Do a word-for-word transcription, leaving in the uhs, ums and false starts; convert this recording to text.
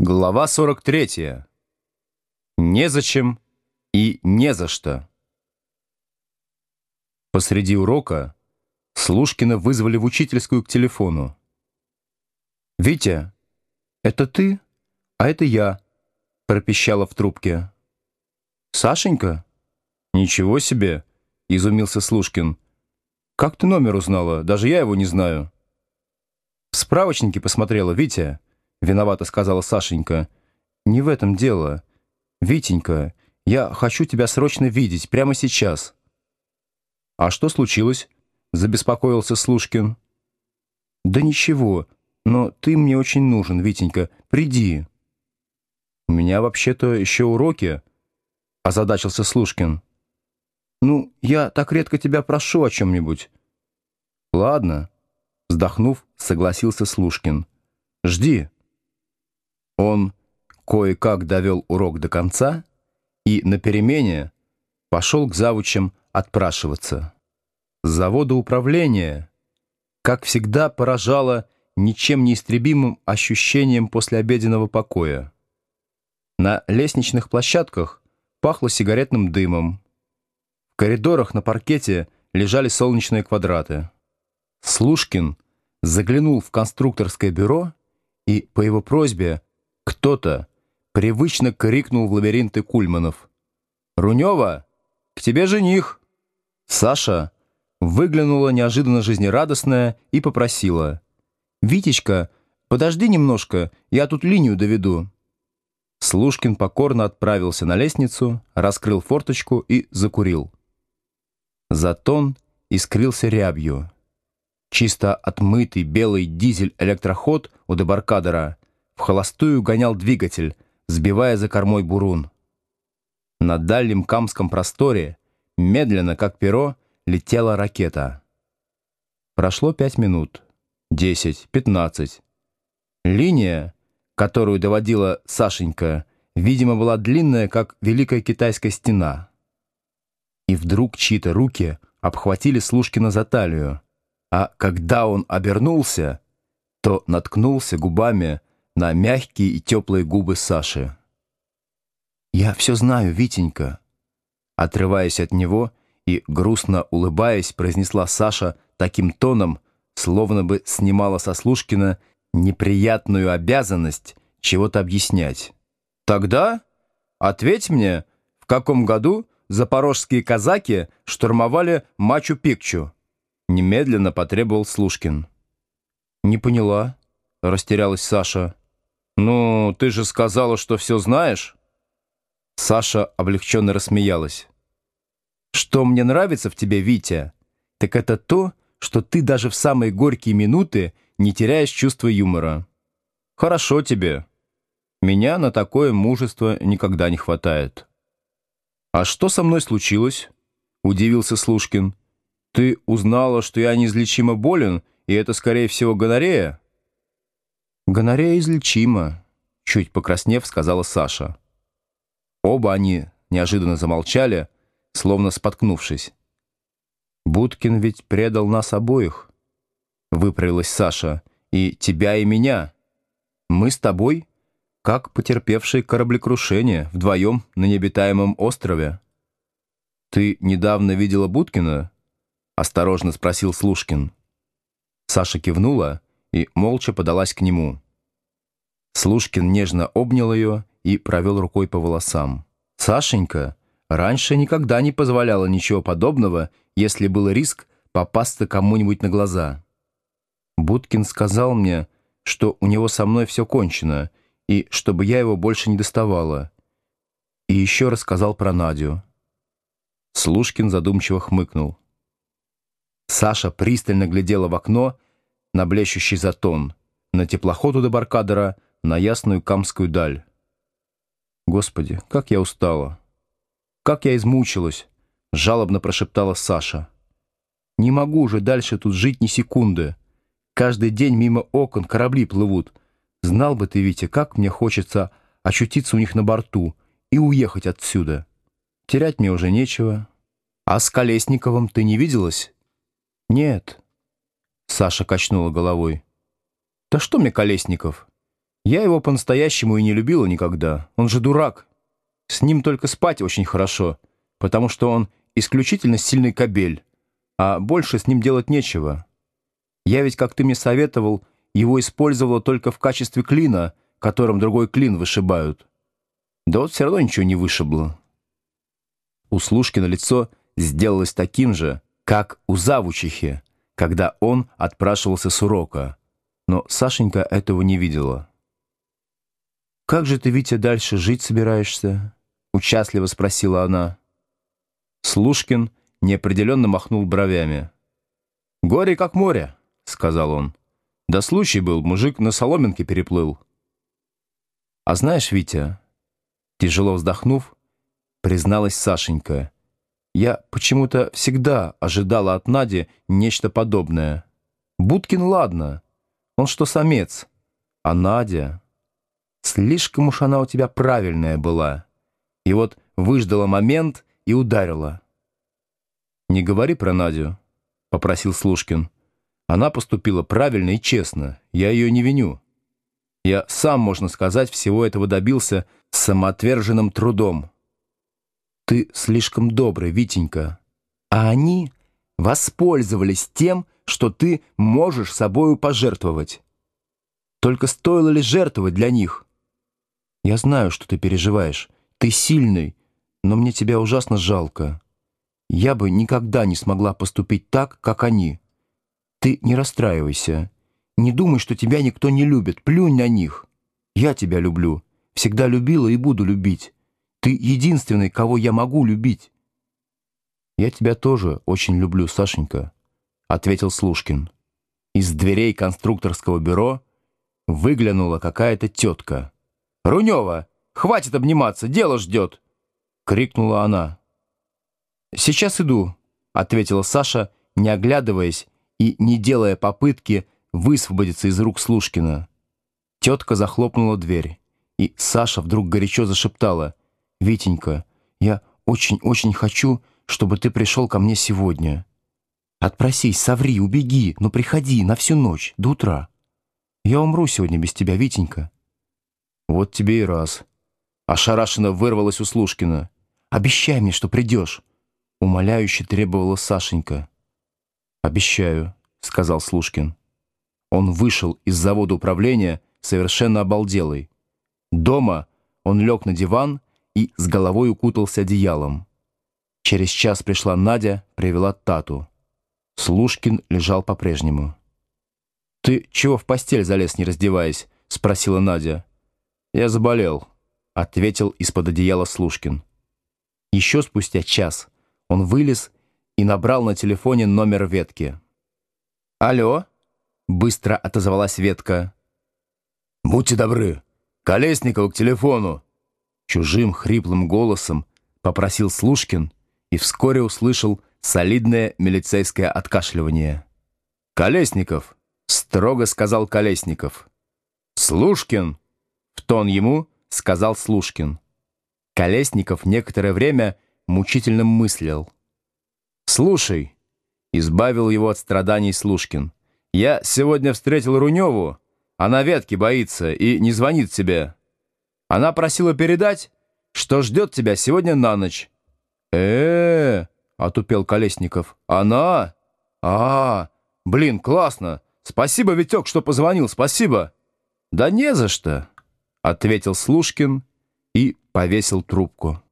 Глава сорок третья. Незачем и не за что. Посреди урока Слушкина вызвали в учительскую к телефону. «Витя, это ты? А это я», — пропищала в трубке. «Сашенька?» «Ничего себе!» — изумился Слушкин. «Как ты номер узнала? Даже я его не знаю». «В справочнике посмотрела, Витя», — виновато сказала Сашенька. «Не в этом дело. Витенька, я хочу тебя срочно видеть, прямо сейчас». «А что случилось?» — забеспокоился Слушкин. «Да ничего, но ты мне очень нужен, Витенька. Приди». «У меня вообще-то еще уроки», — озадачился Слушкин. «Ну, я так редко тебя прошу о чем-нибудь». «Ладно», — вздохнув, согласился Слушкин. «Жди». Он кое-как довел урок до конца и на перемене пошел к завучам отпрашиваться. Заводоуправление, как всегда, поражало ничем неистребимым ощущением послеобеденного покоя. На лестничных площадках пахло сигаретным дымом. В коридорах на паркете лежали солнечные квадраты. Слушкин заглянул в конструкторское бюро, и по его просьбе кто-то привычно крикнул в лабиринты кульманов: «Рунева, к тебе жених!» Саша выглянула неожиданно жизнерадостная и попросила: «Витечка, подожди немножко, я тут линию доведу». Слушкин покорно отправился на лестницу, раскрыл форточку и закурил. Затон искрился рябью. Чисто отмытый белый дизель-электроход у дебаркадера в холостую гонял двигатель, сбивая за кормой бурун. На дальнем камском просторе, медленно, как перо, летела ракета. Прошло пять минут, десять, пятнадцать. Линия, которую доводила Сашенька, видимо, была длинная, как Великая Китайская стена. И вдруг чьи-то руки обхватили Слушкина за талию, а когда он обернулся, то наткнулся губами на мягкие и теплые губы Саши. «Я все знаю, Витенька», — отрываясь от него и грустно улыбаясь, произнесла Саша таким тоном, словно бы снимала со Слушкина неприятную обязанность чего-то объяснять. «Тогда ответь мне, в каком году запорожские казаки штурмовали Мачу-Пикчу?» Немедленно потребовал Слушкин. «Не поняла», — растерялась Саша. «Ну, ты же сказала, что все знаешь». Саша облегченно рассмеялась. «Что мне нравится в тебе, Витя, так это то, что ты даже в самые горькие минуты не теряешь чувства юмора. Хорошо тебе. Меня на такое мужество никогда не хватает». «А что со мной случилось?» — удивился Слушкин. «Ты узнала, что я неизлечимо болен, и это, скорее всего, гонорея?» «Гонорея излечима», — чуть покраснев, сказала Саша. Оба они неожиданно замолчали, словно споткнувшись. «Будкин ведь предал нас обоих», — выправилась Саша, — «и тебя, и меня. Мы с тобой, как потерпевшие кораблекрушение, вдвоем на необитаемом острове». «Ты недавно видела Будкина?» — осторожно спросил Слушкин. Саша кивнула и молча подалась к нему. Слушкин нежно обнял ее и провел рукой по волосам. Сашенька раньше никогда не позволяла ничего подобного, если был риск попасться кому-нибудь на глаза. Будкин сказал мне, что у него со мной все кончено, и чтобы я его больше не доставала. И еще рассказал про Надю. Слушкин задумчиво хмыкнул. Саша пристально глядела в окно на блещущий затон, на теплоход у дебаркадера, на ясную камскую даль. «Господи, как я устала! Как я измучилась!» — жалобно прошептала Саша. «Не могу уже дальше тут жить ни секунды. Каждый день мимо окон корабли плывут. Знал бы ты, Витя, как мне хочется очутиться у них на борту и уехать отсюда. Терять мне уже нечего. А с Колесниковым ты не виделась?» «Нет», — Саша качнула головой. «Да что мне Колесников? Я его по-настоящему и не любила никогда. Он же дурак. С ним только спать очень хорошо, потому что он исключительно сильный кобель, а больше с ним делать нечего. Я ведь, как ты мне советовал, его использовала только в качестве клина, которым другой клин вышибают. Да вот все равно ничего не вышибло. У Слушкина лицо сделалось таким же, как у завучихи, когда он отпрашивался с урока. Но Сашенька этого не видела. «Как же ты, Витя, дальше жить собираешься?» — участливо спросила она. Слушкин неопределенно махнул бровями. «Горе как море», — сказал он. «Да случай был, мужик на соломинке переплыл». «А знаешь, Витя...» Тяжело вздохнув, призналась Сашенька. «Я почему-то всегда ожидала от Нади нечто подобное. Будкин, ладно, он что, самец, а Надя... Слишком уж она у тебя правильная была. И вот выждала момент и ударила». «Не говори про Надю», — попросил Слушкин. «Она поступила правильно и честно, я ее не виню. Я сам, можно сказать, всего этого добился самоотверженным трудом». «Ты слишком добрый, Витенька. А они воспользовались тем, что ты можешь собою пожертвовать. Только стоило ли жертвовать для них? Я знаю, что ты переживаешь. Ты сильный, но мне тебя ужасно жалко. Я бы никогда не смогла поступить так, как они. Ты не расстраивайся. Не думай, что тебя никто не любит. Плюнь на них. Я тебя люблю. Всегда любила и буду любить. Ты единственный, кого я могу любить». «Я тебя тоже очень люблю, Сашенька», — ответил Слушкин. Из дверей конструкторского бюро выглянула какая-то тетка. «Рунева, хватит обниматься, дело ждет!» — крикнула она. «Сейчас иду», — ответила Саша, не оглядываясь и не делая попытки высвободиться из рук Слушкина. Тетка захлопнула дверь, и Саша вдруг горячо зашептала: «Витенька, я очень-очень хочу, чтобы ты пришел ко мне сегодня. Отпросись, соври, убеги, но приходи на всю ночь, до утра. Я умру сегодня без тебя, Витенька». «Вот тебе и раз». Ошарашенно вырвалась у Слушкина. «Обещай мне, что придешь», — умоляюще требовала Сашенька. «Обещаю», — сказал Слушкин. Он вышел из завода управления совершенно обалделый. Дома он лег на диван и с головой укутался одеялом. Через час пришла Надя, привела Тату. Слушкин лежал по-прежнему. «Ты чего в постель залез, не раздеваясь?» — спросила Надя. «Я заболел», — ответил из-под одеяла Слушкин. Еще спустя час он вылез и набрал на телефоне номер Ветки. «Алло?» — быстро отозвалась Ветка. «Будьте добры, Колесникову к телефону!» Чужим хриплым голосом попросил Слушкин и вскоре услышал солидное милицейское откашливание. «Колесников!» — строго сказал Колесников. «Слушкин!» — в тон ему сказал Слушкин. Колесников некоторое время мучительно мыслил. «Слушай!» — избавил его от страданий Слушкин. «Я сегодня встретил Руневу. Она Ветки боится и не звонит тебе. Она просила передать, что ждет тебя сегодня на ночь». «Э-э-э!» — отупел Колесников. «Она? А, блин, классно! Спасибо, Витек, что позвонил, спасибо!» «Да не за что!» — ответил Слушкин и повесил трубку.